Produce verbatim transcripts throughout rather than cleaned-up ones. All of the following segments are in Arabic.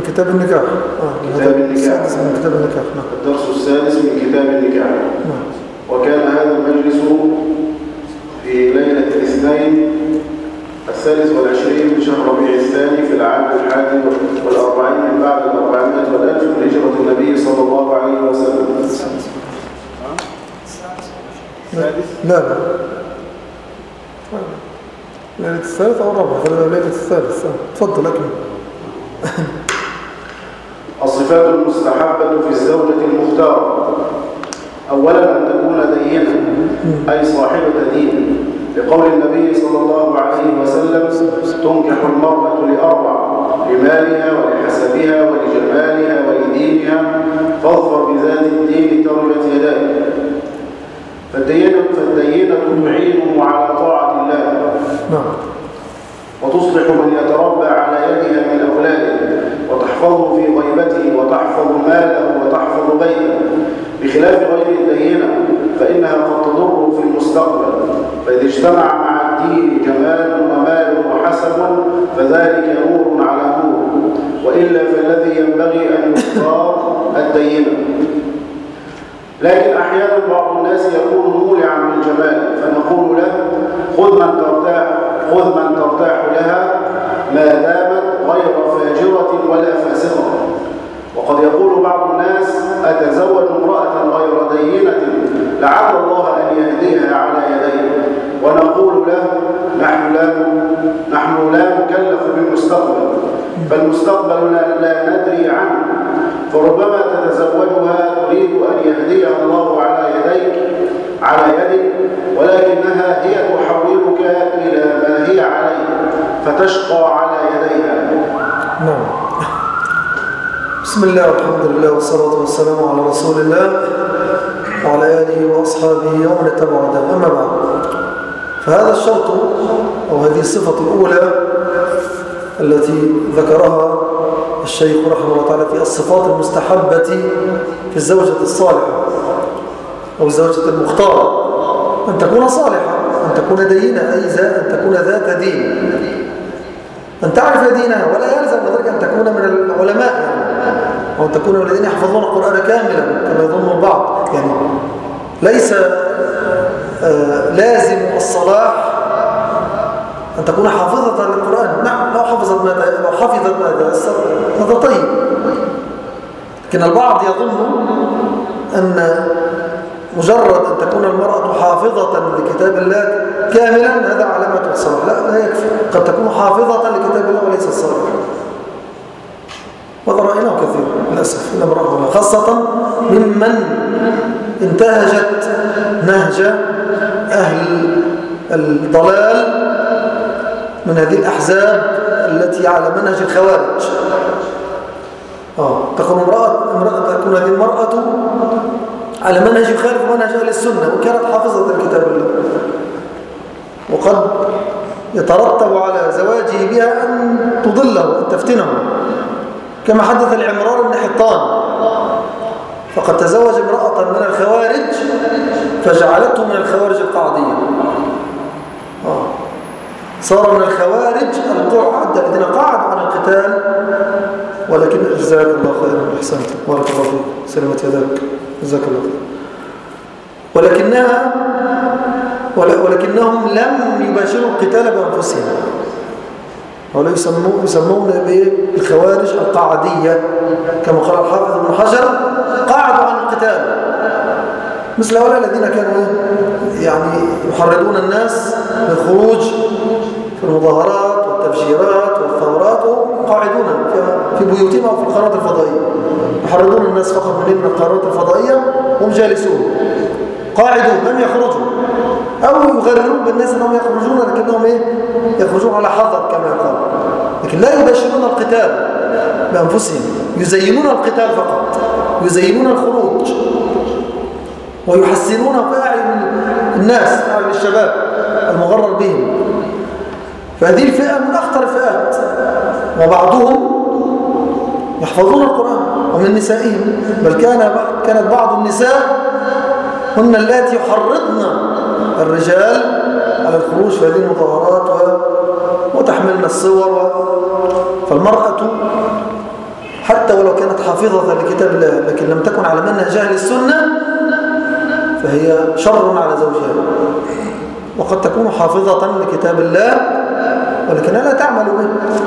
كتاب النكاح. آه. كتاب النكاح من كتاب النكاح. نعم. الدرس السادس من كتاب النكاح. نعم. وكان هذا المجلس في ليلة الاثنين الثالث والعشرين من شهر ربيع الثاني في العام الحادي والأربعين من بعد الأربعمائة والألف من هجرة النبي صلى الله عليه وسلم. لا لا ليلة الثالث أو الرابع، ليلة الثالث. تفضل أكمل. الصفات المستحبة في الزوجة المختارة: أولا أن تكون دينة أي صاحبة دين، لقول النبي صلى الله عليه وسلم: تنكح المرأة لأربع: لمالها ولحسبها ولجمالها ولدينها، فاظفر بذات الدين تربت يداك. فالدينة فالدينة تعينه على طاعة الله، وتصلح من يتربى على يدها من أولاده، وتحفظه في غيبته، وتحفظ ماله، وتحفظ بيته، بخلاف غير الدينة فإنها قد تضره في المستقبل. فإذا اجتمع مع الدين جمال ومال وحسب فذلك نور على نور، وإلا فالذي ينبغي أن يختار الدينة. لكن أحيانا بعض الناس يكون مولعا بالجمال، فنقول له: خذ من ترتاح خذ من ترتاح لها ما دامت غير فاجرة ولا فاسقة. وقد يقول بعض الناس: أتزوج امرأة غير دينة لعل الله أن يهديها على يديه. ونقول له: نحن لا نحن لا نكلف بالمستقبل، فالمستقبل لا ندري عنه، فربما تتزوجها تريد أن يهديها الله على يديك على يدك، ولكنها هي تحولك إلى ما هي عليه فتشقى على يديها. نعم. بسم الله والحمد لله والصلاة والسلام على رسول الله وعلى آله وأصحابه ومن اتبع هداه. أما بعد، فهذا الشرط أو هذه الصفة الأولى التي ذكرها الشيخ رحمه الله تعالى في الصفات المستحبة في الزوجة الصالحة أو الزوجة المختارة: أن تكون صالحة، أن تكون دينة، أي أن تكون ذات دين، أن تعرف دينها، ولا يلزم ذلك أن تكون من العلماء يعني، أو أن تكون من الذين يحفظون القرآن كاملا كما يظن البعض يعني. ليس آه لازم الصلاح أن تكون حافظة للقرآن. نعم، لو حفظت ماذا لو حفظت ماذا هذا طيب، لكن البعض يظن أن مجرد أن تكون المرأة حافظة لكتاب الله كاملا هذا علامة الصلاح. لا، لا يكفي، قد تكون حافظة لكتاب الله وليس الصلاح. وهذا رأيناه كثير للأسف، إلا امرأة، خاصة ممن انتهجت نهج أهل الضلال من هذه الأحزاب التي على منهج الخوارج. آه. تكون امرأة امرأة تكون هذه المرأة على منهج يخالف منهج أهل السنة، وكانت حافظة لكتاب الله، وقد يترتب على زواجه بها أن تضله وأن تفتنه، كما حدث لعمران بن حطان، فقد تزوج امرأة من الخوارج فجعلته من الخوارج القعدية. آه. صار من الخوارج القعد الذين قعدوا عن القتال، ولكن جزاك الله خيرا، احسنت، بارك الله فيك، سلمت يداك، جزاك الله خير. ولكنها ولكنهم لم يباشروا القتال بانفسهم، ولا يسمون يسمون بالخوارج القعديه، كما قال الحافظ ابن حجر: قعدوا عن القتال، مثل هؤلاء الذين كانوا يعني يحرضون الناس بالخروج في المظاهرات والتفجيرات والثورات، وقاعدون في بيوتهم أو في القنوات الفضائية، يحرضون الناس فقط من القنوات الفضائية، هم جالسون قاعدون لم يخرجوا، أو يغررون بالناس أنهم يخرجون، لكنهم إيه؟ يخرجون على حذر كما يقال، لكن لا يباشرون القتال بأنفسهم، يزينون القتال فقط، يزينون الخروج ويحسنون في أعين الناس، في أعين الشباب المغرر بهم. فهذه الفئة من أخطر الفئات، وبعضهم يحفظون القرآن ومن نسائهم، بل كان كانت بعض النساء هن اللاتي يحرضن الرجال على الخروج في هذه المظاهرات وتحملن الصور و... فالمرأة حتى ولو كانت حافظة لكتاب الله لكن لم تكن على منهج أهل السنة فهي شر على زوجها. وقد تكون حافظة لكتاب الله ولكنها لا تعمل به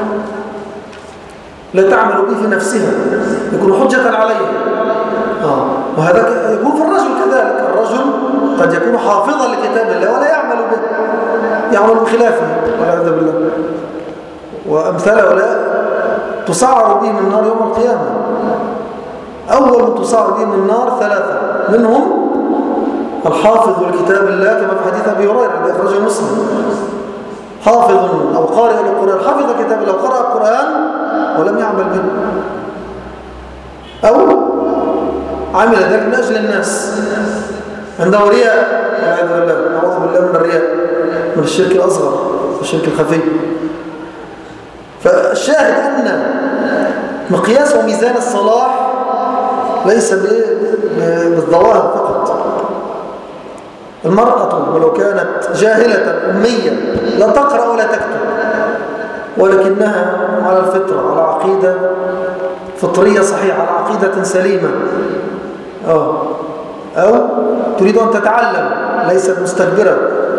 لا تعمل به في نفسها، يكون حجة عليها. آه. وهذا يكون في الرجل كذلك، الرجل قد يكون حافظا لكتاب الله ولا يعمل به، يعمل بخلافه والعياذ بالله. وأمثال ولا تسعر به من النار يوم القيامة. أول من تسعر به من النار ثلاثة، منهم الحافظ لكتاب الله كما في حديث أبي هريرة الذي أخرجه مسلم، حافظ أو قارئ للقرآن، حفظ كتاب الله وقرأ القرآن ولم يعمل به، أو عمل ذلك من أجل الناس، عنده رياء والعياذ بالله، نعوذ بالله من الرياء، من الشرك الأصغر والشرك الخفي. فالشاهد أن مقياس وميزان الصلاح ليس بالظواهر فقط. المرأة ولو كانت جاهلة أمية لا تقرأ ولا تكتب ولكنها على الفطرة، على عقيدة فطرية صحيحة، على عقيدة سليمة، أو, أو تريد أن تتعلم ليست مستكبرة،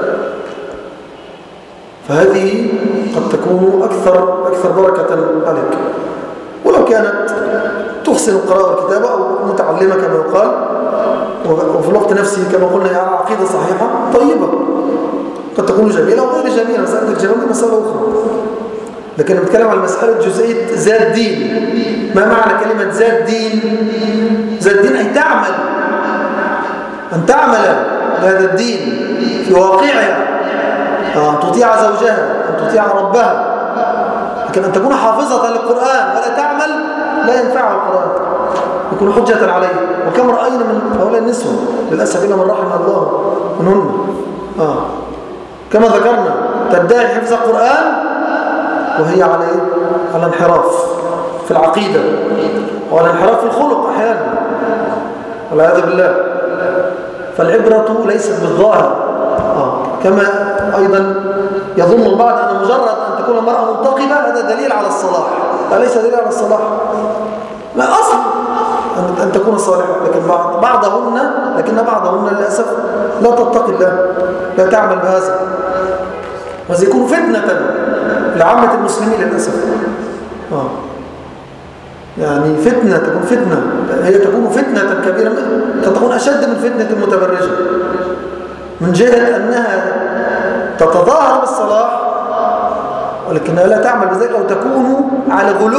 فهذه قد تكون أكثر, أكثر بركة عليك. ولو كانت تحسن القراءة والكتابة أو متعلمة كما يقال، وفي الوقت نفسه كما قلنا على عقيدة صحيحة طيبة، قد تكون جميلة وغير جميلة، مسألة الجمال دي مسألة أخرى. لكن نتكلم عن مسألة جزئية ذات دين. ما معنى كلمة ذات دين؟ ذات دين أي تعمل، أن تعمل لهذا الدين في واقعها، أن تطيع زوجها، أن تطيع ربها. لكن أن تكون حافظة للقرآن ولا تعمل لا ينفعها القرآن، يكون حجة عليه. وكم رأينا من هؤلاء النسوة للأسف إلا من رحم الله منهن، آه. كما ذكرنا تدعي حفظ القرآن وهي على على انحراف في العقيدة وعلى انحراف في الخلق أحيانا والعياذ بالله. فالعبرة ليست بالظاهر، آه. كما أيضا يظن البعض أن مجرد أن تكون المرأة منتقبة هذا دليل على الصلاح، ليس دليل على الصلاح، لا أصل أن تكون صالحة. لكن بعض بعضهن لكن بعضهن للأسف لا تتقي الله، لا تعمل بهذا، وهذا يكون فتنة لعامة المسلمين للأسف. آه. يعني فتنة تكون فتنة، هي تكون فتنة كبيرة، تكون أشد من فتنة المتبرجة، من جهة أنها تتظاهر بالصلاح ولكنها لا تعمل بذلك، أو تكون على غلو.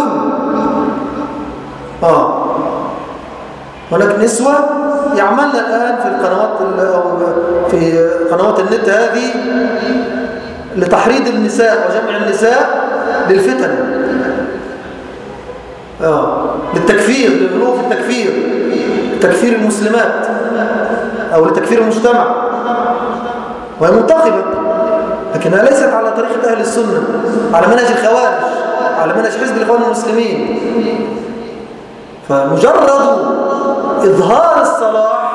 آه. هناك نسوة يعملن الآن في القنوات أو في قنوات النت هذه لتحريض النساء وجمع النساء للفتن، آه. للتكفير، للغلو في التكفير، تكفير المسلمات أو لتكفير المجتمع، وهي منتقبة لكنها ليست على طريقة أهل السنة، على منهج الخوارج، على منهج حزب الإخوان المسلمين. فمجرد إظهار الصلاح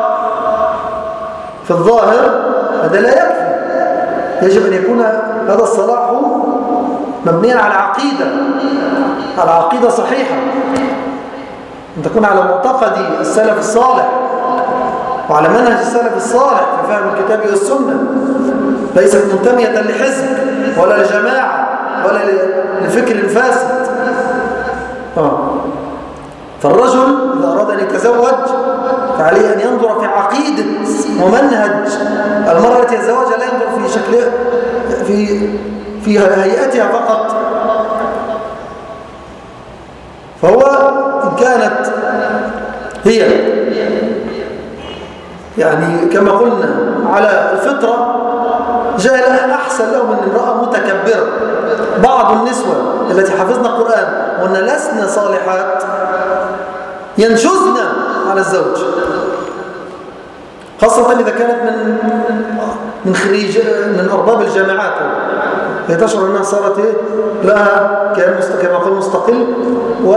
في الظاهر هذا لا يكفي، يجب أن يكون هذا الصلاح مبنيا على عقيدة، على عقيدة صحيحة، أن تكون على معتقد السلف الصالح وعلى منهج السلف الصالح في فهم الكتاب والسنة، ليست منتمية لحزب ولا لجماعة ولا لفكر فاسد. آه. فالرجل إذا أراد أن يتزوج فعليه أن ينظر في عقيدة ومنهج المرأة التي يتزوجها، لا ينظر في شكلها في في هيئتها فقط. فهو إن كانت هي يعني كما قلنا على الفطرة جاء أحسن له من امرأة متكبرة. بعض النسوة التي حفظنا القرآن وأن لسنا صالحات ينشزن على الزوج، خاصة إذا كانت من من خريج من أرباب الجامعات، هي تشعر أنها صارت لها كما قال مستقل، و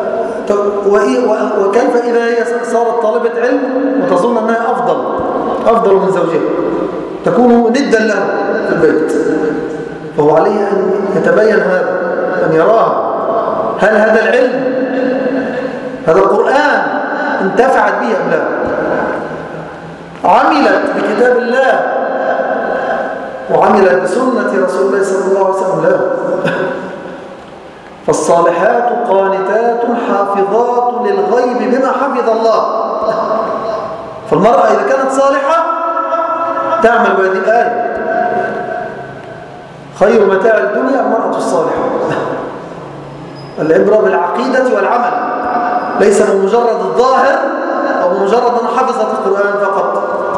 وكيف إذا هي صارت طالبة علم وتظن أنها أفضل أفضل من زوجها، تكون ندا له في البيت. فهو عليه أن يتبين هذا، أن يراها هل هذا العلم هذا القرآن انتفعت به أم لا؟ عملت بكتاب الله وعملت بسنة رسول الله صلى الله عليه وسلم؟ لا. فالصالحات قانتات حافظات للغيب بما حفظ الله. فالمرأة إذا كانت صالحة تعمل بهذه الآية: خير متاع الدنيا المرأة الصالحة. العبرة بالعقيدة والعمل، ليس بمجرد الظاهر أو بمجرد أن حفظت القرآن فقط.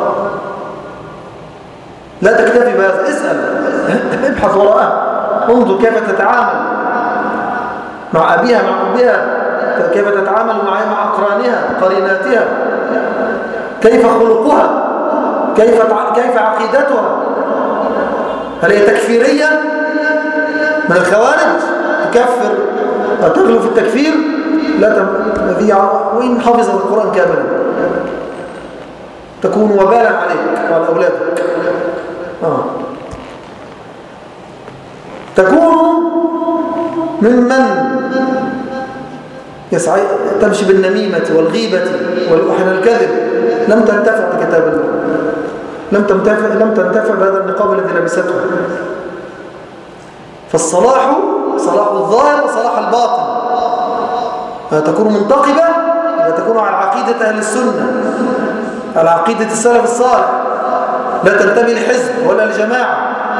لا تكتفي بهذا، اسأل، ابحث وراءها، انظر كيف تتعامل مع أبيها مع أمها، كيف تتعامل مع مع أقرانها قريناتها، كيف خلقها، كيف كيف عقيدتها. هل هي تكفيرية من الخوارج تكفر تغلو في التكفير؟ لا تم... وإن حفظت القرآن كاملا تكون وبالا عليك وعلى أولادك. آه. تكون ممن يسعى تمشي بالنميمة والغيبة والوحن الكذب، لم تنتفع بكتاب الله، لم تنتفع لم تنتفع بهذا النقاب الذي لبسته. فالصلاح صلاح الظاهر وصلاح الباطن. تكون منتقبة وتكون على عقيدة أهل السنة، على عقيدة السلف الصالح، لا تنتمي لحزب ولا لجماعة.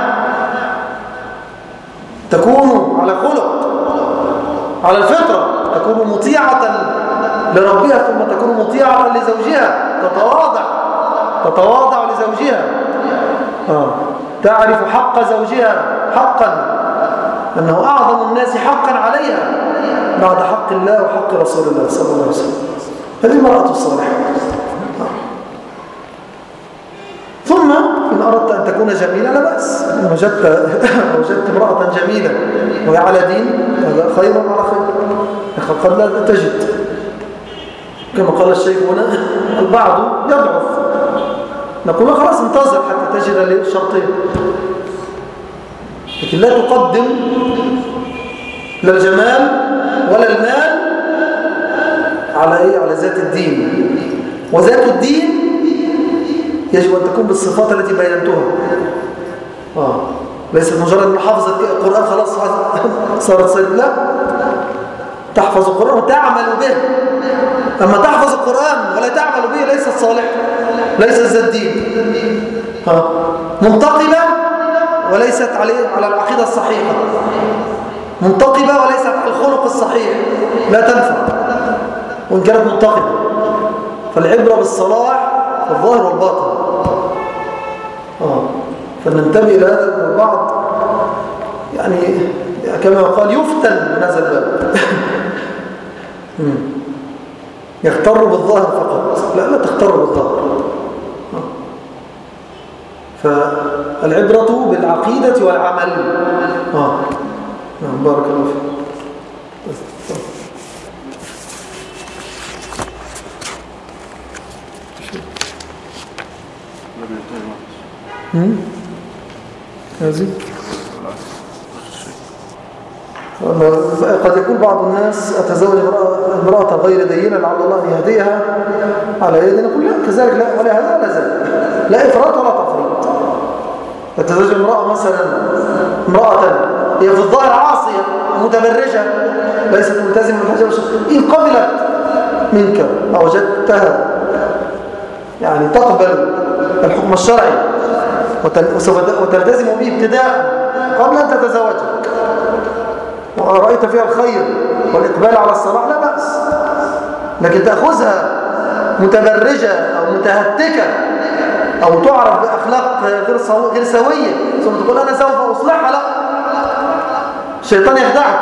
تكون على خلق، على الفطرة، تكون مطيعة لربها، ثم تكون مطيعة لزوجها، تتواضع تتواضع لزوجها، آه. تعرف حق زوجها حقا، أنه أعظم الناس حقا عليها بعد حق الله وحق رسول الله صلى الله عليه وسلم. هذه المرأة الصالحة. ثم إن أردت أن تكون جميلة لا بأس، إن وجدت وجدت امرأة جميلة وهي على دين هذا خير على خير، قد لا تجد كما قال الشيخ هنا البعض يضعف، نقول خلاص انتظر حتى تجد الشرطين، لكن لا تقدم لا الجمال ولا المال على ايه؟ على ذات الدين. وذات الدين يجب ان تكون بالصفات التي بينتها. اه ليس مجرد محافظه القران خلاص صارت صيد، لا، تحفظ القران وتعمل به. اما تحفظ القران ولا تعمل به ليست صالحه، ليست ذات دين. اه منتقبه وليست عليه على العقيده الصحيحه، منتقبه وليست على الخلق الصحيح، لا تنفع وان كانت منتقبه. فالعبره بالصلاح في الظاهر والباطن. اه فننتبه الى هذا البعض، يعني كما قال يفتن من هذا الباب. يغتر بالظاهر فقط، لا لا تغتر بالظاهر. فالعبرة بالعقيدة والعمل. آه. بارك الله فيك. هذه قد يقول بعض الناس أتزوج امرأة غير دينة لعل الله أن يهديها على يدي، نقول لا كذلك، لا ولا هذا ولا ذلك، لا إفراط ولا تفريط. أتزوج امرأة مثلا امرأة هي في الظاهر عاصية متبرجة ليست ملتزمة بالحجاب، إن قبلت منك أوجدتها يعني تقبل الحكم الشرعي وتلتزم به ابتداء قبل أن تتزوجها، ورأيت فيها الخير والإقبال على الصلاح لا بأس. لكن تأخذها متبرجة أو متهتكة أو تعرف بأخلاق غير غير سوية ثم تقول أنا سوف أصلحها، لا، الشيطان يخدعك،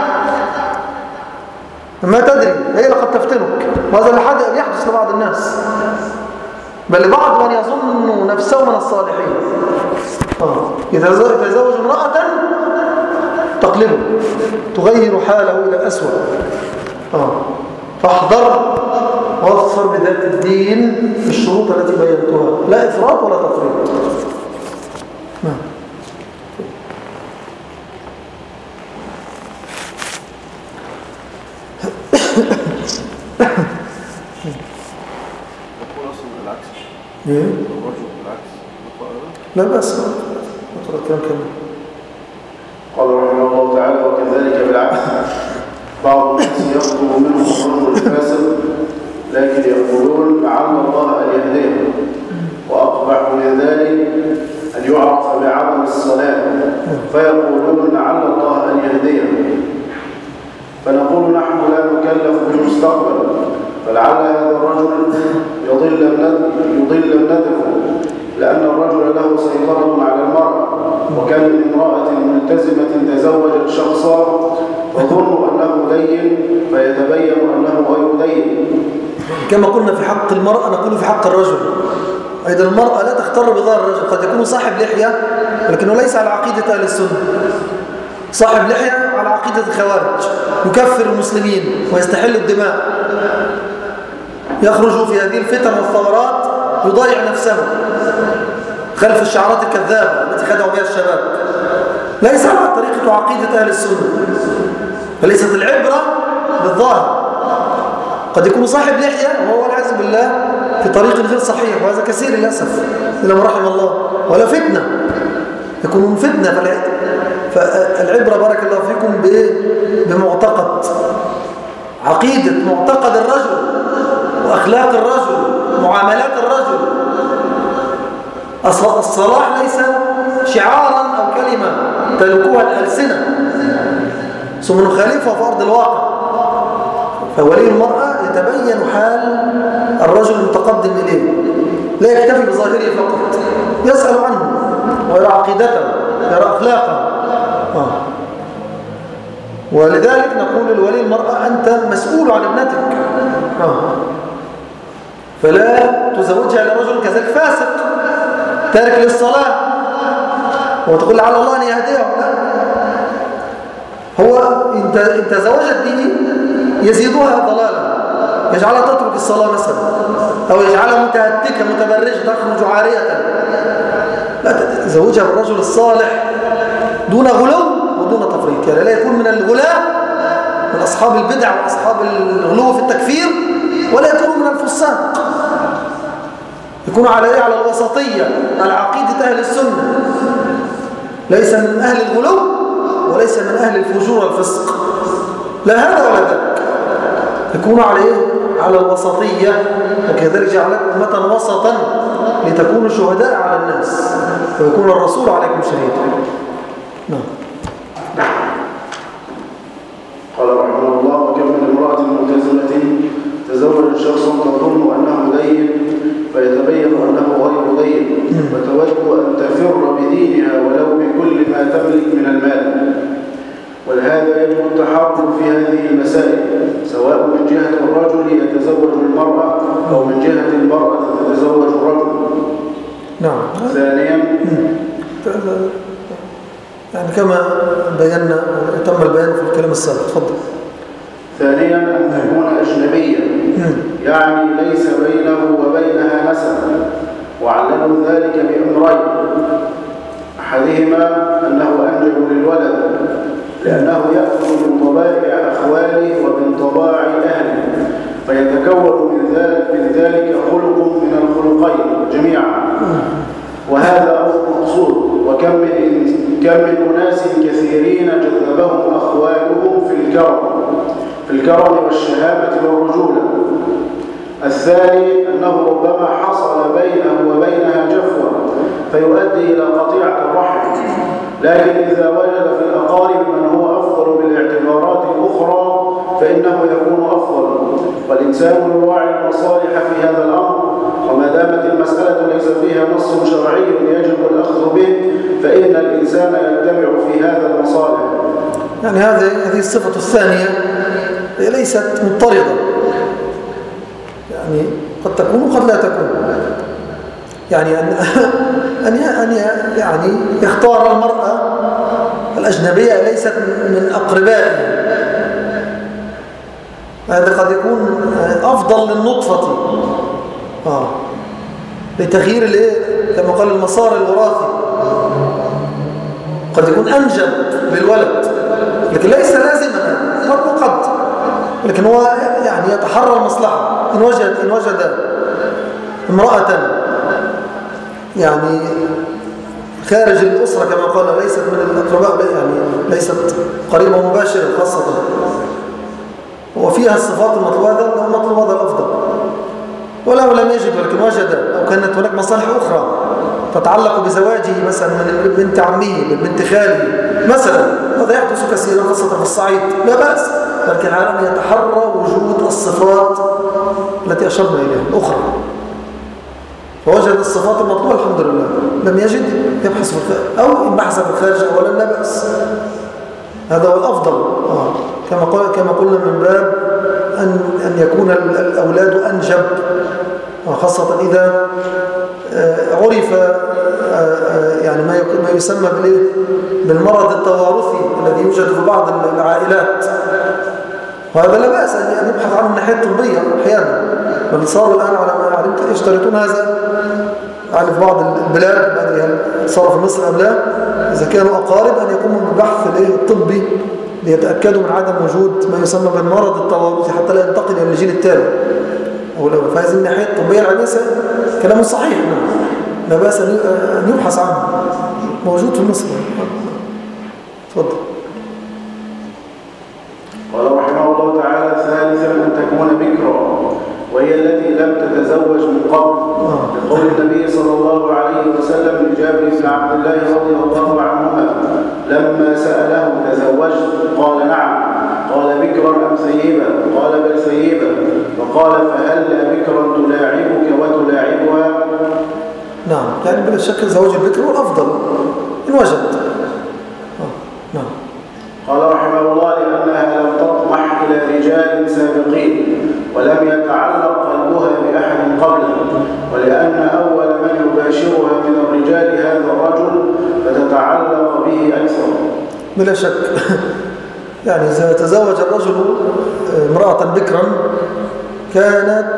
ما تدري هي لقد تفتنك. وهذا اللي يحدث لبعض الناس، بل لبعض من يظن نفسه من الصالحين. آه. يتزوج امرأة تقلبه، تغير حاله إلى الأسوأ. آه. فاحذر واظفر بذات الدين بالشروط التي بينتها، لا إفراط ولا تفريط. نعم. ايه؟ لا بأس نقرأ الكلام كامل. قال رحمه الله تعالى: وكذلك بالعكس بعض الناس يخطب منهم الرجل الفاسق لكن يقولون لعل الله أن يهديه، وأقبح من ذلك أن يعرف بعمل الصلاة فيقولون لعل الله أن يهديه، فنقول نحن لا نكلف بالمستقبل، فلعل هذا الرجل يضل يضل ابنته، لأن الرجل له سيطرة على المرأة، وكم من امرأة ملتزمة تزوجت شخصا تظن أنه دين فيتبين أنه غير دين. كما قلنا في حق المرأة نقول في حق الرجل أيضا، المرأة لا تختار بظاهر الرجل، قد يكون صاحب لحية ولكنه ليس على عقيدة أهل السنة، صاحب لحية على عقيدة الخوارج، يكفر المسلمين ويستحل الدماء، يخرج في هذه الفتن والثورات يضيع نفسه خلف الشعارات الكذابة التي خدعوا بها الشباب، ليس على طريقة وعقيدة أهل السنة، فليست العبرة بالظاهر، قد يكون صاحب لحية وهو والعياذ بالله في طريق غير صحيح، وهذا كثير للأسف إلا ما رحم الله، ولا فتنة يكون من فتنة. فالعبرة بارك الله فيكم بمعتقد، عقيدة معتقد الرجل وأخلاق الرجل معاملات الرجل. الصلاح ليس شعارا أو كلمة تلقوها الألسنة ثم نخالفها في أرض الواقع. فولي المرأة يتبين حال الرجل المتقدم إليه، لا يكتفي بظاهره فقط، يسأل عنه ويرى عقيدته يرى أخلاقه. آه. ولذلك نقول لولي المرأة أنت مسؤول عن ابنتك، آه. فلا تزوجها لرجل كذلك فاسق تارك للصلاة وتقول لعل الله أن يهديه. لا، هو إن تزوجت به يزيدها ضلالا، يجعلها تترك الصلاة مثلا، أو يجعلها متهتكة متبرجة تخرج عارية. لا، تزوجها بالرجل الصالح دون غلو ودون تفريط، يعني لا يكون من الغلاة من أصحاب البدع وأصحاب الغلو في التكفير، ولا يكون من الفساق، يكون على على الوسطية على عقيدة أهل السنة، ليس من أهل الغلو وليس من أهل الفجور والفسق، لا هذا ولا ذاك، يكون على إيه؟ على الوسطية. وكذلك جعلكم أمة وسطا لتكونوا شهداء على الناس ويكون الرسول عليكم شهيدا. نعم. قال رحمه الله: وكم من امرأة ملتزمة تزوج شخصا تظن أنه دين فيتبين أنه غير دين، وتود أن تفر بدينها ولو بكل ما تملك من المال. ولهذا يجب التحرك في هذه المسائل، سواء من جهة الرجل يتزوج المرأة أو من جهة المرأة تتزوج الرجل. نعم. ثانيا، يعني كما بينا تم البيان في الكلام السابق. تفضل. ثانيا أن تكون أجنبية، يعني ليس بينه وبينها نسب، وعللوا ذلك بأمرين: أحدهما أنه أنجب للولد لأنه يأخذ من طبائع أخواله ومن طباع أهله، فيتكون من ذلك, من ذلك خلق من الخلقين جميعا، وهذا أمر مقصود. وكم من كم من أناس كثيرين جذبهم أخوالهم في الكرم في الكرم والشهامة والرجولة. الثاني أنه ربما حصل بينه وبينها جفوة فيؤدي إلى قطيعة الرحم، لكن إذا وجد في الأقارب من هو أفضل بالاعتبارات الأخرى فإنه يكون أفضل، والإنسان يراعي المصالح في هذا الأمر، وما دامت المسألة ليس فيها نص شرعي يجب الأخذ به فإن الإنسان يتبع في هذا المصالح. يعني هذه هذه الصفة الثانية ليست مضطردة، يعني قد تكون وقد لا تكون، يعني أن أن يعني يختار المرأة الأجنبية ليست من أقربائه، هذا قد يكون أفضل للنطفة آه. لتغيير الايه كما قال المسار الوراثي، قد يكون أنجب للولد، لكن ليس لازما قد وقد لكن هو يعني يتحرى المصلحة. إن وجد, إن وجد امرأة يعني خارج الأسرة كما قال ليست من الأقرباء يعني ليست قريبة مباشرة خاصة وفيها الصفات المطلوبة هذا المطلوب هذا الأفضل. ولو لم يجد ولكن وجد أو كانت هناك مصالح أخرى تتعلق بزواجه مثلا من بنت عمه من بنت خاله مثلا، هذا يحدث كثيرا خاصة في الصعيد لا بأس، لكن على أن يتحرى وجود الصفات التي أشرنا إليها الأخرى. فوجد الصفات المطلوبة الحمد لله، لم يجد يبحث في الخارج أو إن بحث في الخارج أولا لا بأس، هذا هو الأفضل. آه. كما قال كما قلنا من باب أن أن يكون الأولاد أنجب، خاصة إذا عرف يعني ما يسمى بالمرض التوارثي الذي يوجد في بعض العائلات، وهذا لا بأس أن نبحث عنه من الناحية الطبية أحيانا، بل صاروا الآن على ما علمت يشترطون هذا على في بعض البلاد، هل صار في مصر أم لا، إذا كانوا أقارب أن يقوموا بالبحث الطبي ليتأكدوا من عدم وجود ما يسمى بالمرض التوارثي حتى لا ينتقل إلى الجيل التالي أو لا. فهذه الناحية الطبية العلمية كلام صحيح، لا بأس أن يبحث عنه، موجود في مصر. تفضل. قال رحمه الله تعالى: ثالثا أن تكون بكرا وهي التي لم تتزوج من قبل، لقول النبي صلى الله عليه وسلم لجابر بن عبد الله رضي الله عنهما لما سأله: تزوجت؟ قال: نعم. قال: بكرا أم ثيبا؟ قال: بل ثيبا. فقال: فهلا بكرا تلاعبك وتلاعبها؟ نعم، يعني بلا شك زواج البكر هو الأفضل إن وجد. نعم. قال رحمه الله: لأنها لم تطمح إلى رجال سابقين ولم يتعلق قلبها بأحد قبله، ولأن أول من يباشرها من الرجال هذا الرجل فتتعلق به أكثر. بلا شك يعني إذا تزوج الرجل امرأة بكرا كانت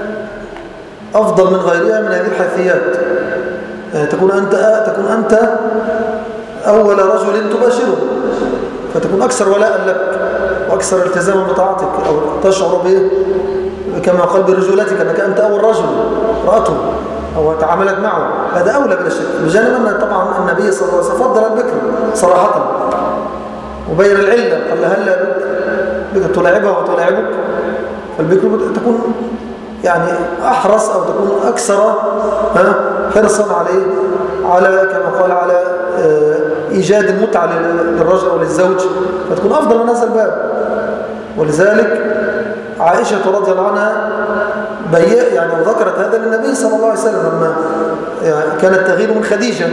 أفضل من غيرها من هذه الحيثيات، يعني تكون أنت تكون أنت أول رجل تباشره، فتكون أكثر ولاء لك وأكثر التزاما بطاعتك، أو تشعر به كما قال برجولتك أنك أنت أول رجل رأته أو تعاملت معه، هذا أولى بلا شك، بجانب أن طبعا النبي صلى الله عليه وسلم فضل البكر صراحة وبين العلة، قال هلا بك تلاعبها وتلاعبك، فالبكر تكون يعني أحرص أو تكون أكثر حرصا عليه على كما قال على إيجاد المتعة للرجل أو للزوج، فتكون أفضل من هذا الباب. ولذلك عائشة رضي الله عنها بيّ يعني وذكرت هذا للنبي صلى الله عليه وسلم لما يعني كانت تغير من خديجة،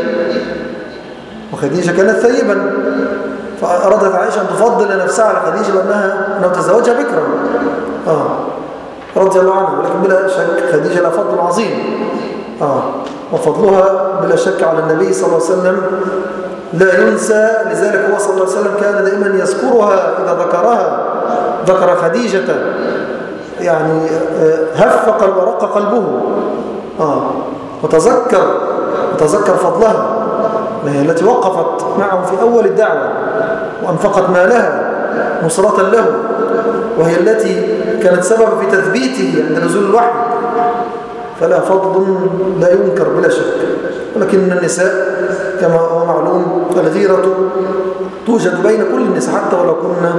وخديجة كانت ثيبا، فأرادت عائشة أن تفضل نفسها على خديجة لأنها أنه تزوجها بكرا آه. رضي الله عنها، ولكن بلا شك خديجة لها فضل عظيم آه. وفضلها بلا شك على النبي صلى الله عليه وسلم لا ينسى، لذلك هو صلى الله عليه وسلم كان دائما يذكرها إذا ذكرها، ذكر خديجة يعني هف قلب ورق قلبه آه. وتذكر وتذكر فضلها التي وقفت معه في أول الدعوة وأنفقت مالها نصرة له، وهي التي كانت سبب في تثبيته عند نزول الوحي، فلا فضل لا ينكر بلا شك. ولكن النساء كما هو معلوم الغيرة توجد بين كل النساء حتى ولو كنا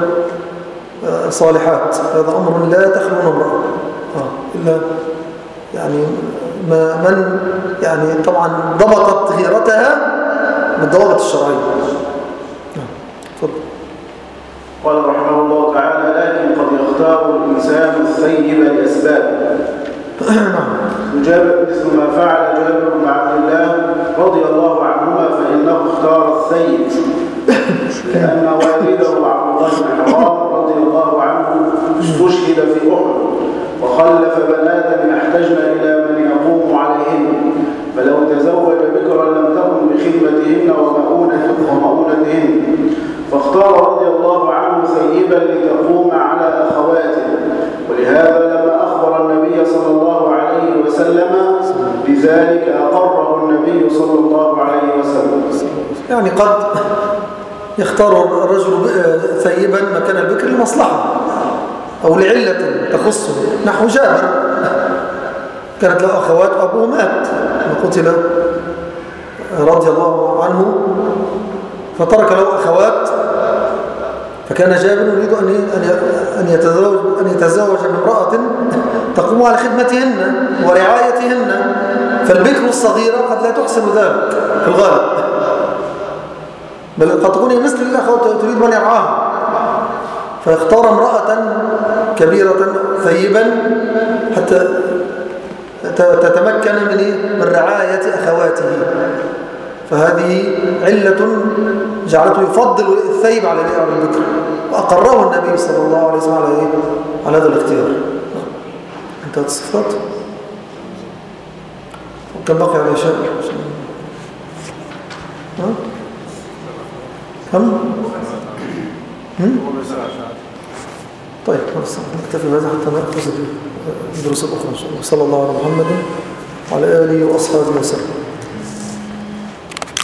صالحات، هذا أمر لا تخلون امرأة إلا يعني ما من يعني طبعا ضبطت غيرتها بالضوابط الشرعية. تفضل. قال رحمه الله تعالى: لكن قد يختار الإنسان الثيب لأسباب. جابر مثل ما فعل جابر بن عبد الله رضي الله عنهما، فإنه اختار الثيب لأن والده عبد الله بن حرام رضي الله عنه استشهد في أحد وخلف بنات يحتجن إلى من يقوم عليهن، فلو تزوج بكرا لم تكن بخدمتهن ومؤونتهن، فاختار رضي الله عنه ثيبا لتقوم على أخواته. ولهذا لما أخبر النبي صلى الله عليه وسلم بذلك أقره النبي صلى الله عليه وسلم. يعني قد يختار الرجل ثيبا مكان البكر لمصلحة أو لعلة تخصه، نحو جابر كانت له أخوات أبوه مات وقتل رضي الله عنه، فترك له أخوات، فكان جابر يريد أن يتزوج, أن يتزوج بامرأة تقوم على خدمتهن ورعايتهن، فالبكر الصغيرة قد لا تحسن ذلك في الغالب، بل قد تكون مثل الأخوة تريد من يرعاها، فيختار امرأة كبيرة ثيبا حتى تتمكن من رعاية أخواته، فهذه علة جعلته يفضل الثيب على البكر، وأقره النبي صلى الله عليه وسلم على, إيه؟ على هذا الاختيار. انتهت الصفات. كم بقي على شيء؟ كم؟ طيب نكتفي بهذا حتى نأخذ الدروس الأخرى إن شاء الله. صلى الله على محمد وعلى آله وأصحابه وسلم.